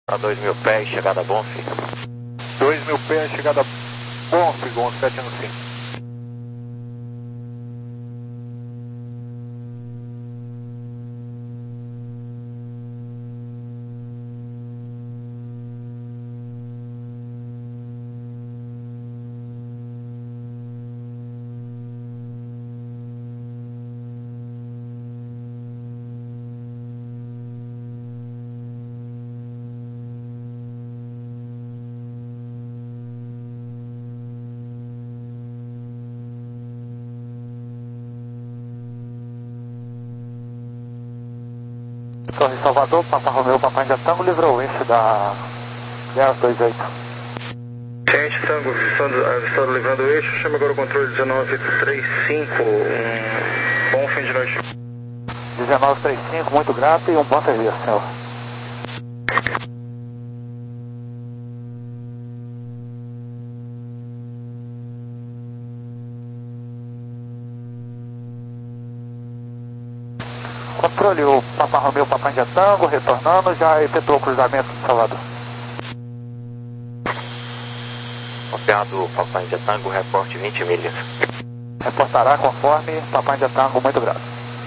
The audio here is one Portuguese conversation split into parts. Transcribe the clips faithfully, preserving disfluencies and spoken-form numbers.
A dois mil pés, chegada bom, filho. dois mil pés, chegada bom, filho, sete no cinco. Torre Salvador, Papa Romeu, Papai India Tango, livrou o eixo da zero dois oito. Gente, Tango, avistado livrando o eixo, chama agora o controle dezenove trinta e cinco, um bom fim de noite. dezenove trinta e cinco, muito grato e um bom serviço, senhor. Controle, o Papa Romeu, Papai India Tango, retornando, já efetuou o cruzamento de Salvador. Copiado, Papai India Tango, reporte vinte milhas. Reportará conforme Papai India Tango, muito grato.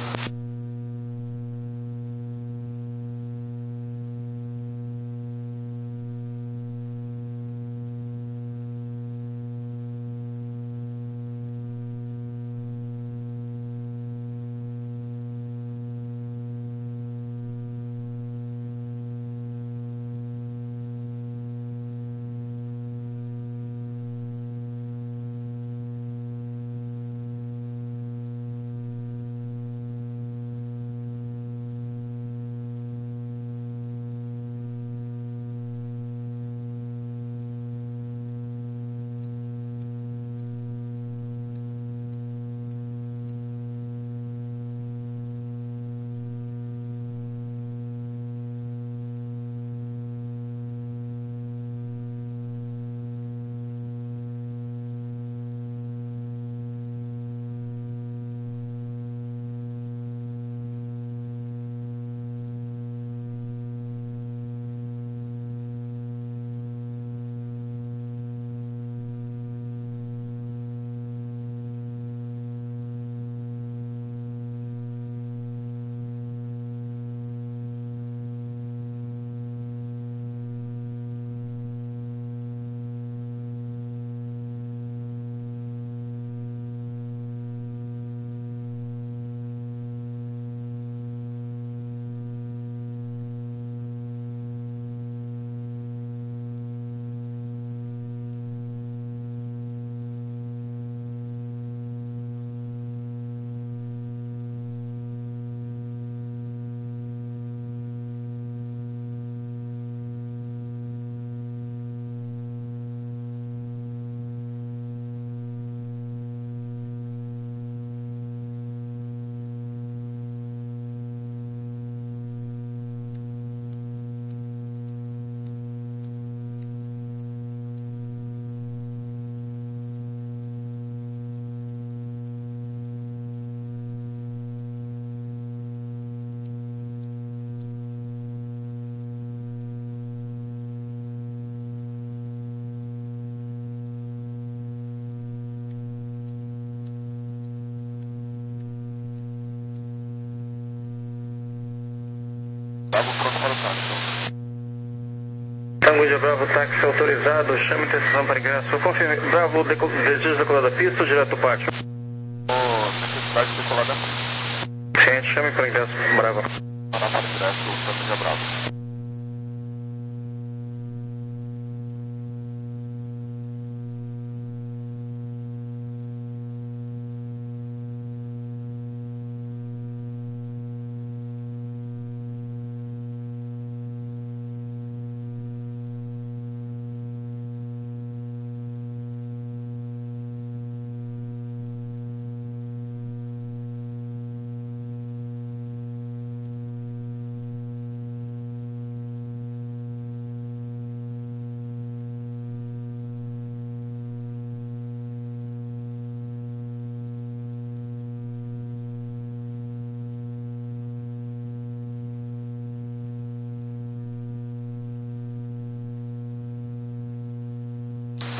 Tango de Bravo, táxi autorizado, chama interseção para ingresso. Confirme, Bravo, desejo decolar da pista ou direto do pátio? Necessidade de decolar da pista. Gente, chame para ingresso, Bravo. Para para ingresso, Tango de Bravo.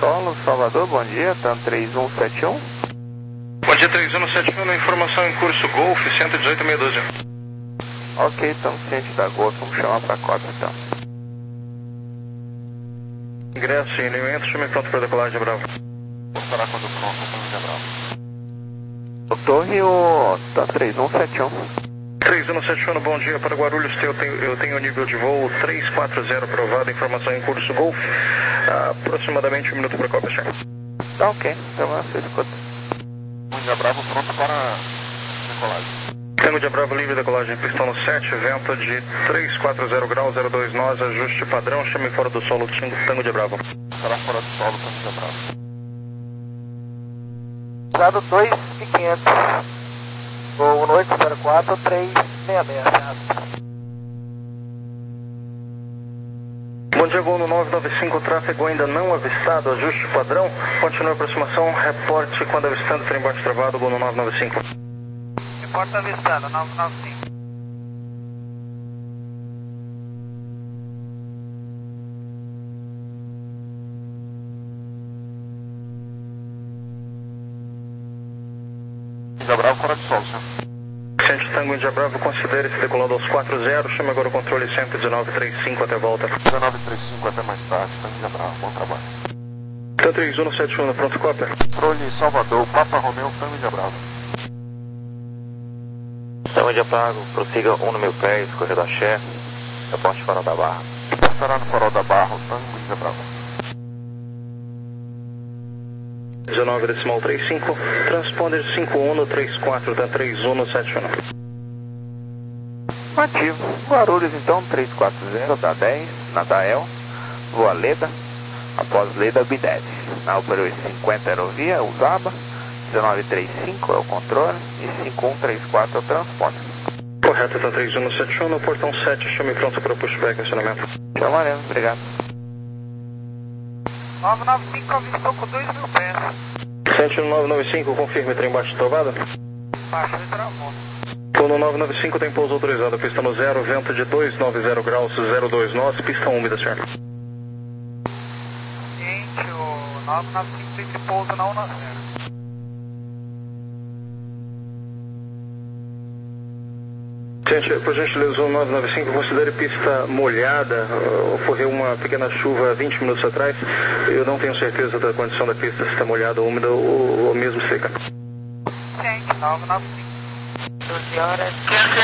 solo, Salvador, bom dia, TAM três um sete um. Bom dia, três um sete um, informação em curso Golf, cento e dezoito, meia dúzia. Ok, estamos cientes da Golf, vamos chamar para cota então. Ingresso e elemento, chame pronto para decolagem, Bravo. Vou parar quando pronto, vamos Bravo. O Torre, o TAM três um sete um. três um sete um, bom dia, para Guarulhos, eu tenho, eu tenho o nível de voo três quatro zero aprovado, informação em curso Golf, aproximadamente um minuto para a Copa, chefe. Tá ok, então você escuta. Tango Bravo pronto para decolagem. Tango de Bravo livre, decolagem, pistão no sete, vento de três quatro zero graus, zero dois nós, ajuste padrão, chame fora do solo, Tango de Bravo. Estará fora do solo, Tango de Bravo. Usado dois mil e quinhentos, voo no oito zero quatro, três seis seis. Bom dia, voo no nove nove cinco, tráfego ainda não avistado, ajuste padrão, continue a aproximação, reporte quando avistando, trem bate travado, voo no nove nove cinco. Reporte avistado, nove nove cinco. Índia Bravo fora de solo, senhor. Centro Tango Índia Bravo, considere-se decolando aos quatro zero, chame agora o controle cento e dezenove trinta e cinco até volta. dezenove trinta e cinco até mais tarde, Tango Índia Bravo, bom trabalho. Tanto três um sete um, pronto, cópia. Controle Salvador, Papa Romeu, Tango Índia Bravo. Tango Índia Bravo, prossiga um no meu pé, escorredor Axé, reporte Farol da Barra. Estará no Farol da Barra, Tango Índia Bravo. dezenove decimal trinta e cinco, transponder cinco um no três quatro, tá três um sete um. Ativo. Guarulhos então, três quatro zero, da dez, Nadael, voa Leda, após Leda Bideve. Na Opera cinquenta aerovia, Usaba, dezenove trinta e cinco é o controle e cinco um três quatro é o transponder. Correto, tá três um sete um, no portão sete, chame pronto para pushback, acionamento. Chamaremos, obrigado. nove nove cinco avistou com dois mil pés. sete nove nove cinco, confirme, trem baixo travado. Baixo e travou. Tô no nove nove cinco, tem pouso autorizado, pista no zero, vento de duzentos e noventa graus, zero dois nós, pista úmida, senhor. Gente, o nove nove cinco tem de pouso na um zero. Gente, por gentileza, o nove nove cinco, considere pista molhada, uh, ocorreu uma pequena chuva vinte minutos atrás, eu não tenho certeza da condição da pista, se está molhada, úmida ou, ou mesmo seca. Gente, nove nove cinco, doze horas,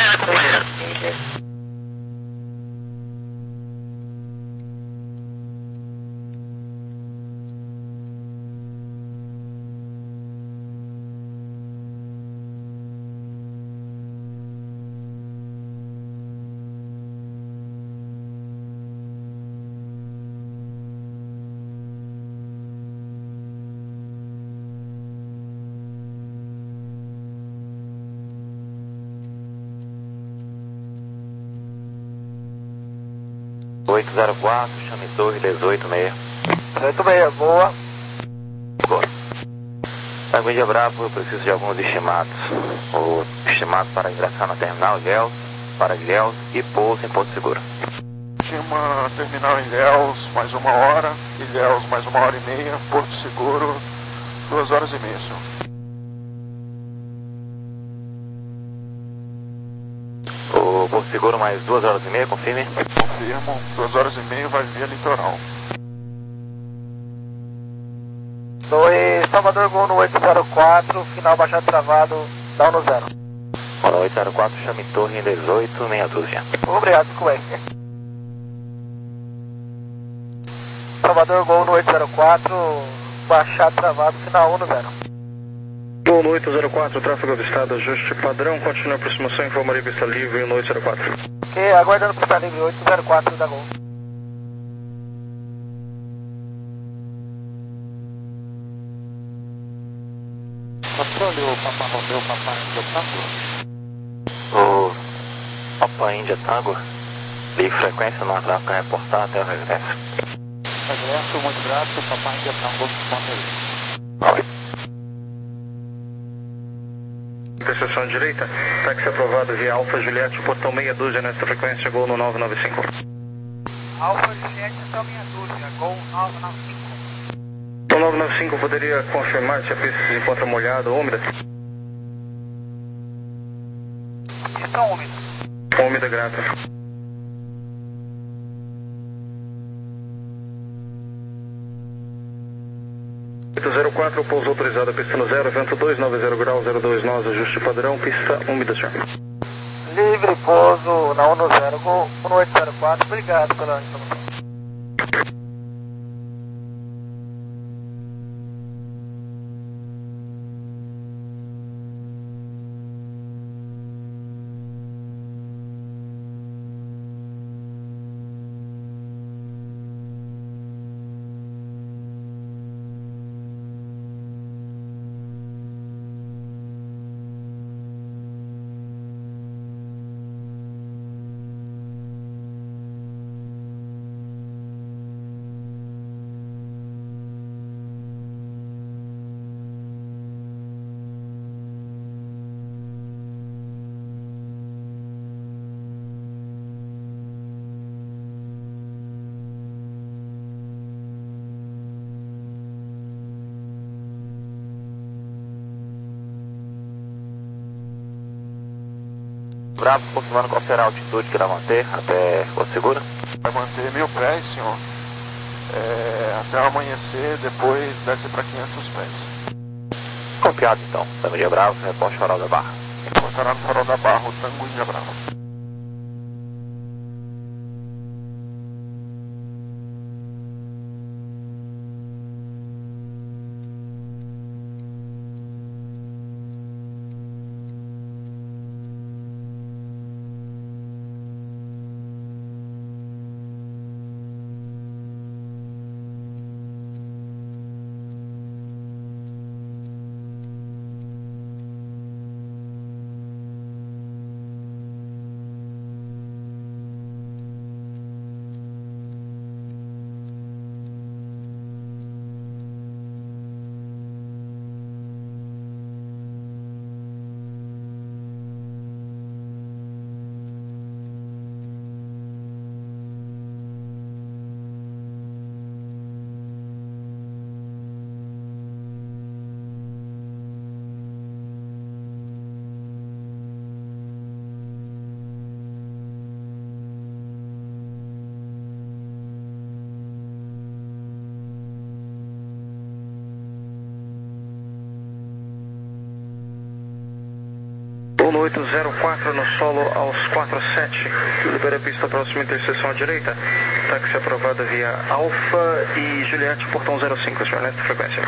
oito zero quatro, chame torre dezoito seis. dezoito seis, boa. Boa. Tango Índia Bravo, eu preciso de alguns estimados. O estimado para ingressar na terminal Ilhéus, para Ilhéus e pouso em Porto Seguro. Estima terminal em Ilhéus, mais uma hora, Ilhéus mais uma hora e meia, Porto Seguro, duas horas e meia, senhor. O Porto Seguro mais duas horas e meia, confirme. Confirmo, duas horas e meia vai via litoral. dois, Salvador Gol no oito zero quatro, final baixado travado, down no zero. Olá, oito zero quatro, chame torre em dezoito, meia dúzia. Obrigado, Cué. Salvador Gol no oito zero quatro, baixado travado, final um no zero. Gol no oito zero quatro, tráfego avistado, ajuste padrão, continua a aproximação, informaria pista livre no oito zero quatro. Ok, aguardando pista livre, oito zero quatro da Gol. Controle o Papa Romeu, Papa Índia Tango. O Papa Índia Tango, ligue frequência no tráfego a reportar até o regresso. Regresso, muito grato, Papa Índia Tango, Oi. Interseção direita, táxi aprovado via Alfa Juliette, portão meia dúzia nesta frequência, Gol no nove nove cinco. Alfa Juliette, então meia dúzia, Gol nove nove cinco. nove nove cinco, poderia confirmar se a pista se encontra molhada ou úmida? Está úmida. Úmida, grata. oito zero quatro, pouso autorizado, pista no zero, vento dois nove zero graus, zero dois nós, ajuste padrão, pista úmida, senhor. Livre, pouso na um zero, Gol um oito zero quatro, obrigado pela informação. Bravo, confirmando qual será a altitude que irá manter até Porto Seguro? Vai manter mil pés, senhor. É, até o amanhecer, depois desce para quinhentos pés. Confiado então, Tango India Bravo, reporte Farol da Barra. Encontrará no Farol da Barra o Tango India Bravo. oito zero quatro no solo aos quatro sete, libera a pista próxima interseção à direita, táxi aprovado via Alfa e Juliette, portão zero cinco, senhor, nessa frequência.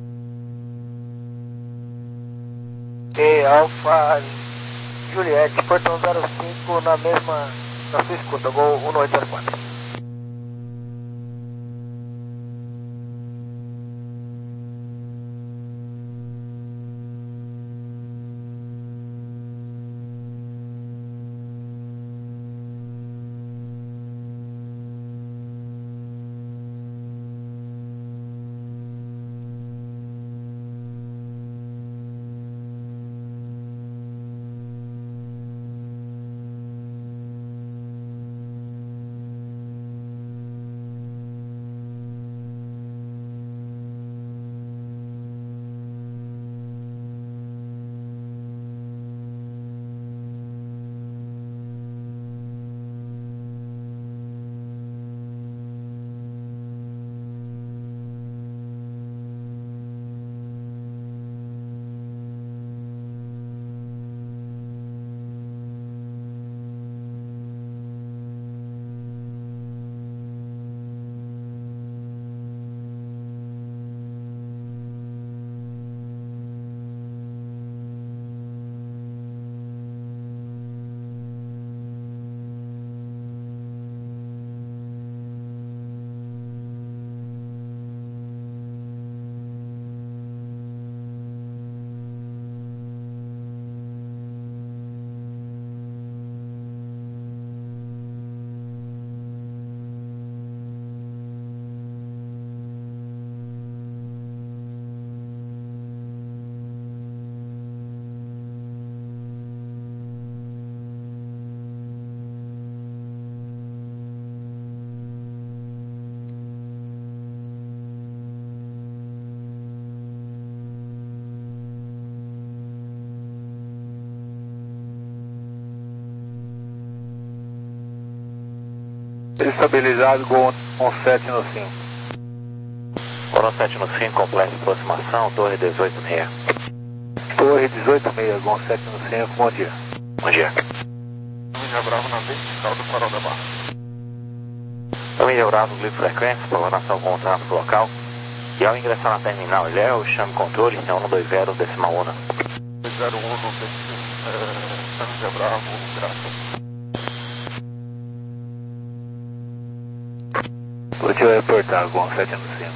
E Alfa Juliette, portão zero cinco na mesma, na sua escuta, Gol um oito zero quatro. Estabilizado com sete no cinco. Gol sete no cinco, complete aproximação, torre dezoito seis. Torre dezoito seis, Gol sete no cinco, bom dia. Bom dia. Família Bravo na vertical do farol da barra. Família Bravo, livre frequência, programação com o trânsito local. E ao ingressar na terminal Ilhéus, chame controle, é um dois zero, decimal uma. dois zero um, Família Bravo, graças. Vou te reportar, Gol sete no cinco.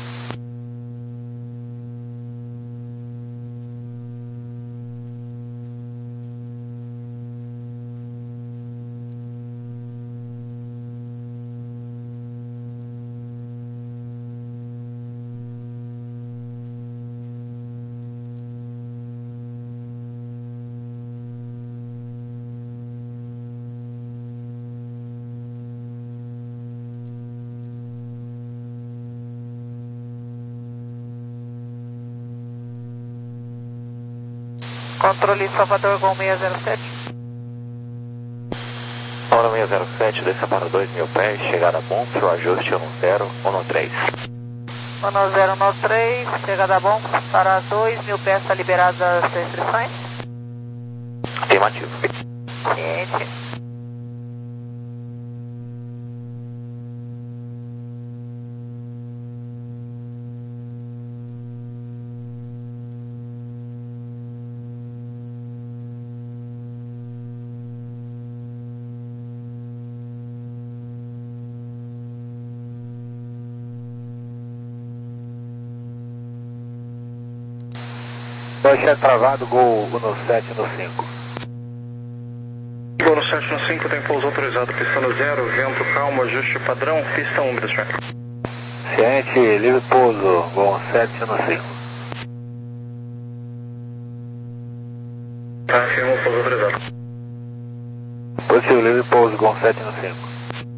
Controle Salvador, Gol seis zero sete. Hora seis zero sete, desça para dois mil pés, chegada a Bonfim, ajuste um zero um três. um zero um três, chegada a Bonfim, para dois mil pés, está liberada as restrições? Afirmativo. Ciente. Baixa travado, Gol sete no cinco. Gol sete no cinco, tem pouso autorizado, pista no zero, vento calmo, ajuste padrão, pista úmida, senhor. Ciente, livre pouso, Gol sete no cinco. Afirmo pouso autorizado. Positivo, livre pouso, Gol sete no cinco.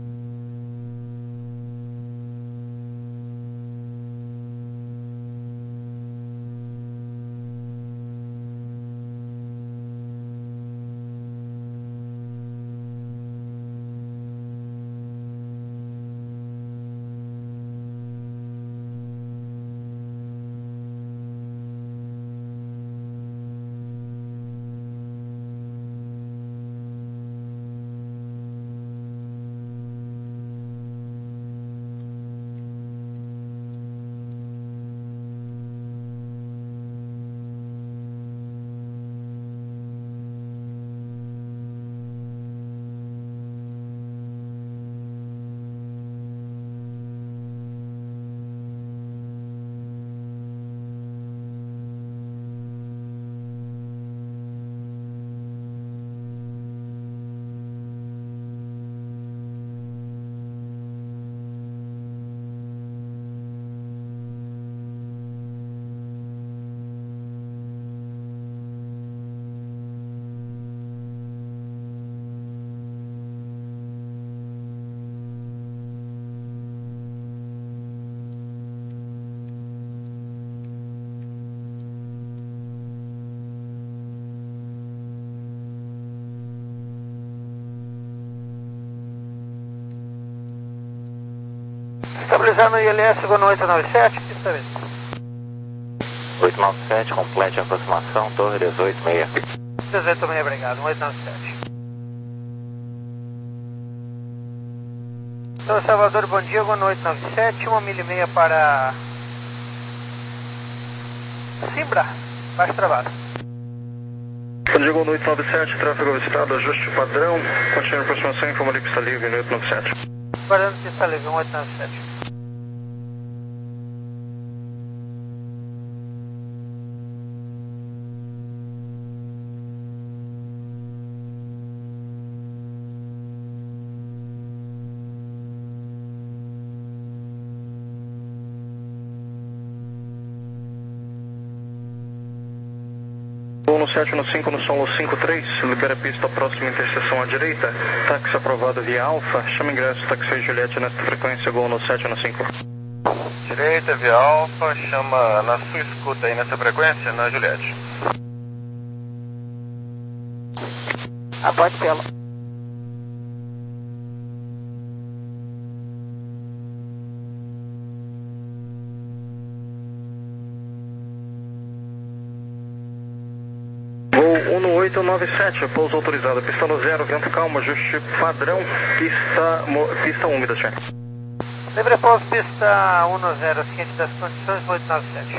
Estabilizando o I L S, Gol oito nove sete, pista verde. oito nove sete, complete aproximação, torre dezoito seis. dezoito seis, obrigado, oito nove sete. Então, Salvador, bom dia, Gol oito nove sete, uma milha e meia para Simbra, baixo travado. Bom dia, Gol oito nove sete, tráfego avistado, ajuste padrão, continue a aproximação, informa ali pista livre no oito nove sete. Guardando pista livre, oito nove sete. Gol sete no cinco, no solo cinco três, libera pista próxima interseção à direita, táxi aprovado via Alfa, chama ingresso, táxi Juliette nesta frequência, Gol no sete no cinco. Direita via Alfa, chama na sua escuta aí nessa frequência, na Juliette. Após pela. oito nove sete, pouso autorizado, pista no zero, vento calmo, ajuste padrão, pista, mo, pista úmida, senhor. Livre pouso, pista um no zero, ciente das condições, oito nove sete.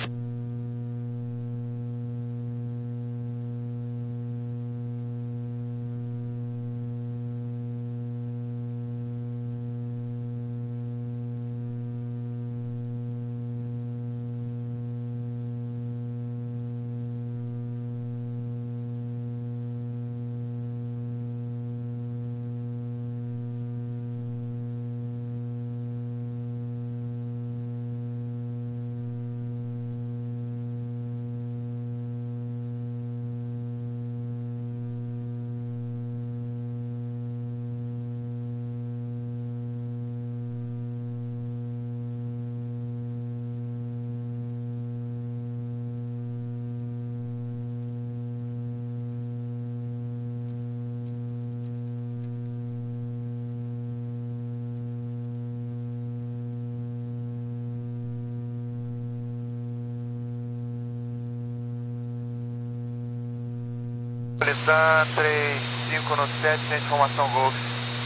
Britã três cinco no sete, sem informação Golf.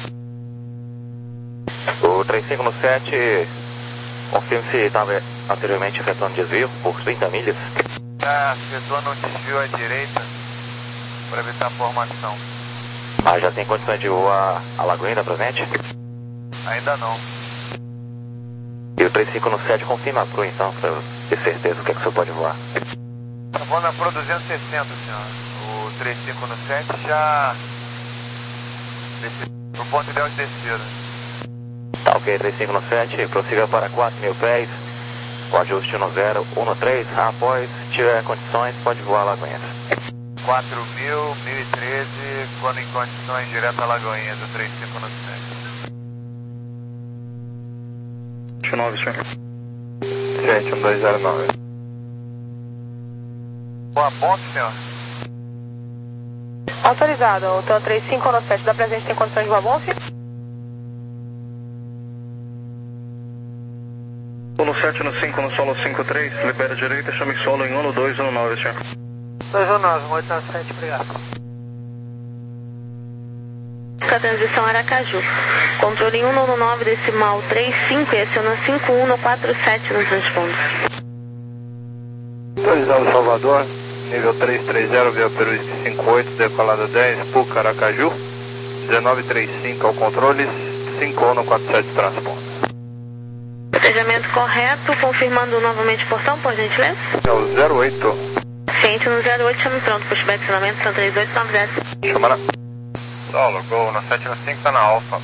O três cinco no sete, confirme se estava anteriormente efetuando desvio por trinta milhas. Está efetuando um desvio à direita para evitar a formação. Ah, já tem condições de voar a Lagoinha presente? Ainda não. E o três cinco no sete confirma a Pro então, para ter certeza do que, é que o senhor pode voar. Tá bom na Pro duzentos e sessenta, senhor. O três cinco no sete já no ponto ideal de descida. Tá ok, três cinco no sete, prossiga para quatro mil pés, o ajuste no zero, um no três, após tiver condições pode voar a Lagoinhas. quatro mil, mil e treze, quando em condições direto a Lagoinhas, o três cinco no sete. vinte e nove, senhor. Gente, um dois zero nove. Boa ponte, senhor. Autorizado, o T O três cinco no sete da presente tem condições de voar bom, filho? um no sete no cinco no solo cinco três, libera direita, chame solo em um no dois, um no nove, senhor. dois um nove, oito nove sete, obrigado. A transição Aracaju. Controle um no nove, decimal três cinco e aciona cinco um no quatro sete no transponder. Autorizado Salvador. Nível três três zero, via Peruísque cinco oito, decolada dez, P U C Aracaju, dezenove trinta e cinco ao controle, cinco um no quatro sete transponder. Protejamento correto, confirmando novamente o portão, por gentileza? É o zero oito. Ciente no zero oito, chame pronto, pushback acionamento, são três oito nove zero. Chamará. Solo, Gol no sete no cinco, tá na Alfa.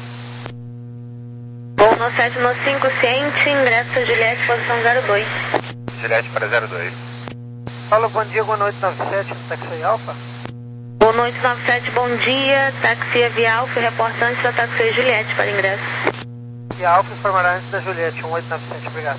Gol no sete no cinco, ciente, ingresso Juliette, posição zero dois. Juliette para zero dois. Fala, bom dia, boa noite, nove sete, táxi Alfa. Boa noite, nove sete, bom dia, táxi Via Alfa, reporta antes da táxi Juliette para ingresso. Via Alfa informará antes da Juliette, um oito nove sete, obrigado.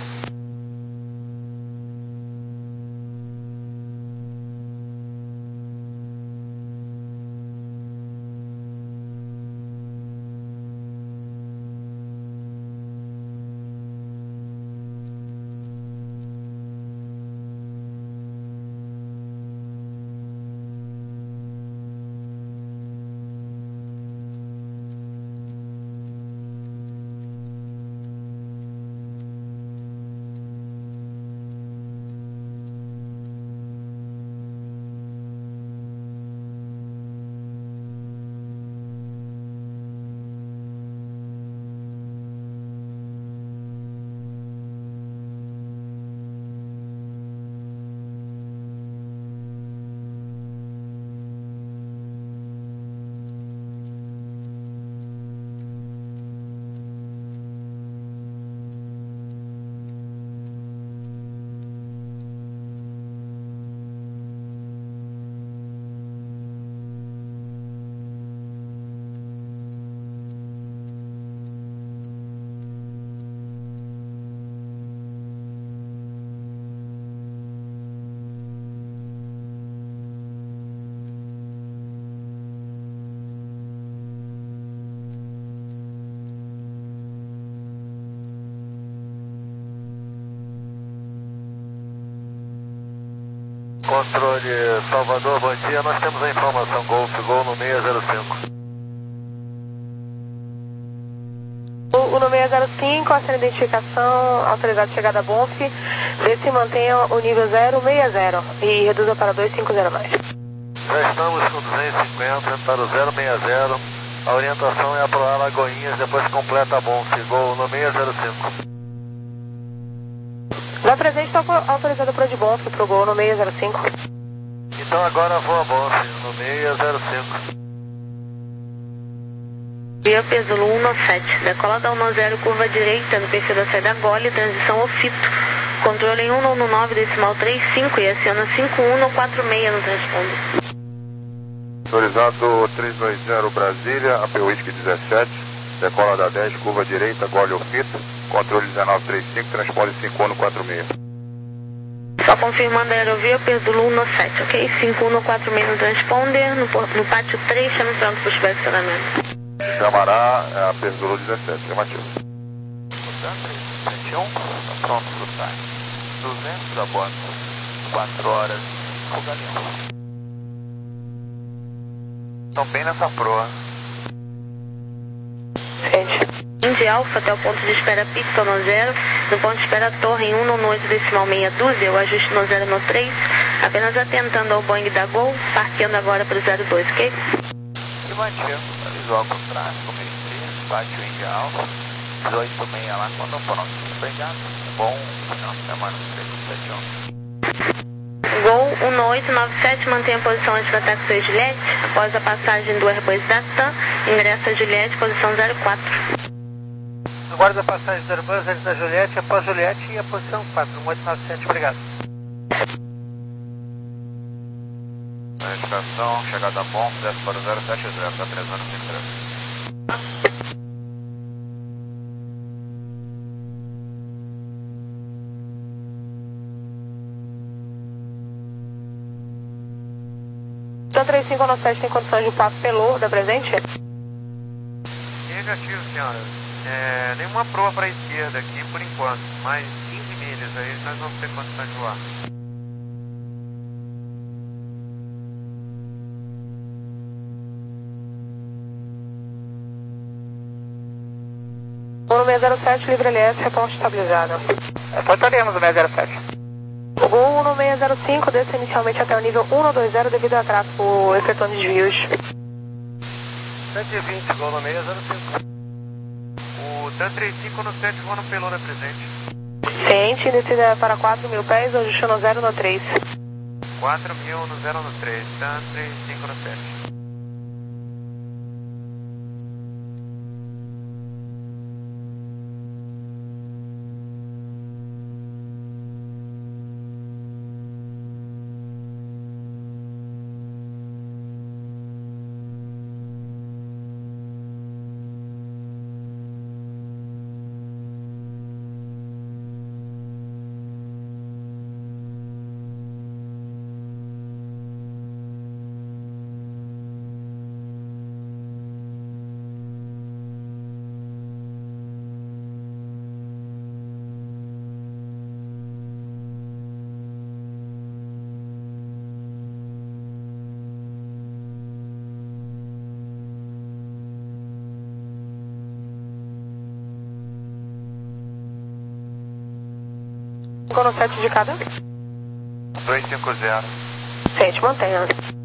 Controle controle Salvador, bom dia. Nós temos a informação Golf, Gol no seis zero cinco. O no seis zero cinco, essa é a identificação, autorizado chegada a Bonf, desce e mantenha o nível zero seis zero e reduza para dois cinco zero mais. Já estamos com duzentos e cinquenta para o zero seis zero, a orientação é a pro Alagoinhas, depois completa a Bonf, Gol no seis zero cinco. Da presente está autorizado para de Bonf para o Gol no seis zero cinco. Então agora voa Bonf no seis zero cinco. Via Pesulo um nove sete, decola da um zero, curva direita no perfil da saída Gole, transição Ofito. Controle em um nove decimal três cinco e aciona cinco um quatro seis no transponder. Autorizado trezentos e vinte Brasília, A P Whisky dezessete, decola da dez, curva direita, Gole Ofito. Controle dezenove trinta e cinco, transponder cinco um quatro seis. Só confirmando a aerovia Pesulo um nove sete, ok? cinco um quatro seis no transponder, no, no pátio três, estamos prontos para o supervisionamento. Chamará a Pesulo dezessete, afirmativo. três um, está pronto para o time. duzentos a bordo, quatro horas, o Galeão. Estão bem nessa proa. Indy Alpha até o ponto de espera pista no zero, no ponto de espera torre em um oito decimal meia dúzia, o ajuste no zero no três, apenas atentando ao Boeing da Gol, parqueando agora para o zero dois, ok? Afirmativo, visual ao contrário, começo, bate o Indy Alpha, dezoito e meia lá quando pronto. Obrigado, bom final de semana, três sete um. Gol um oito nove sete, mantém a posição antes do ataque do Juliette, após a passagem do Airbus da TAM, ingressa a Juliette, posição zero quatro. Aguarda a passagem do Airbus antes da Juliette, após Juliette e a posição quatro, um oito nove sete, obrigado. Identificação, chegada a Bonf, desce para o zero sete zero, está três anos cinco três. Então três cinco nove sete tem condições de passo pelo da presente? Negativo, senhora. É, nenhuma proa para a esquerda aqui por enquanto, mas quinze milhas aí nós vamos ter condições de voar. Gol no seis zero sete, livre L S, reposto estabilizado. Reportaremos o seis zero sete. O Gol no seis zero cinco desce inicialmente até o nível um dois zero devido ao atraso efetuando desvios. cento e vinte, Gol no seis zero cinco. O TAM trinta e cinco no sete voa no pelona presente. Ciente, descida para quatro mil pés, ajuste no zero no três. quatro mil no zero no três, TAM trinta e cinco no sete. Gol no sete de cada. dois cinco zero. Ciente, mantenha.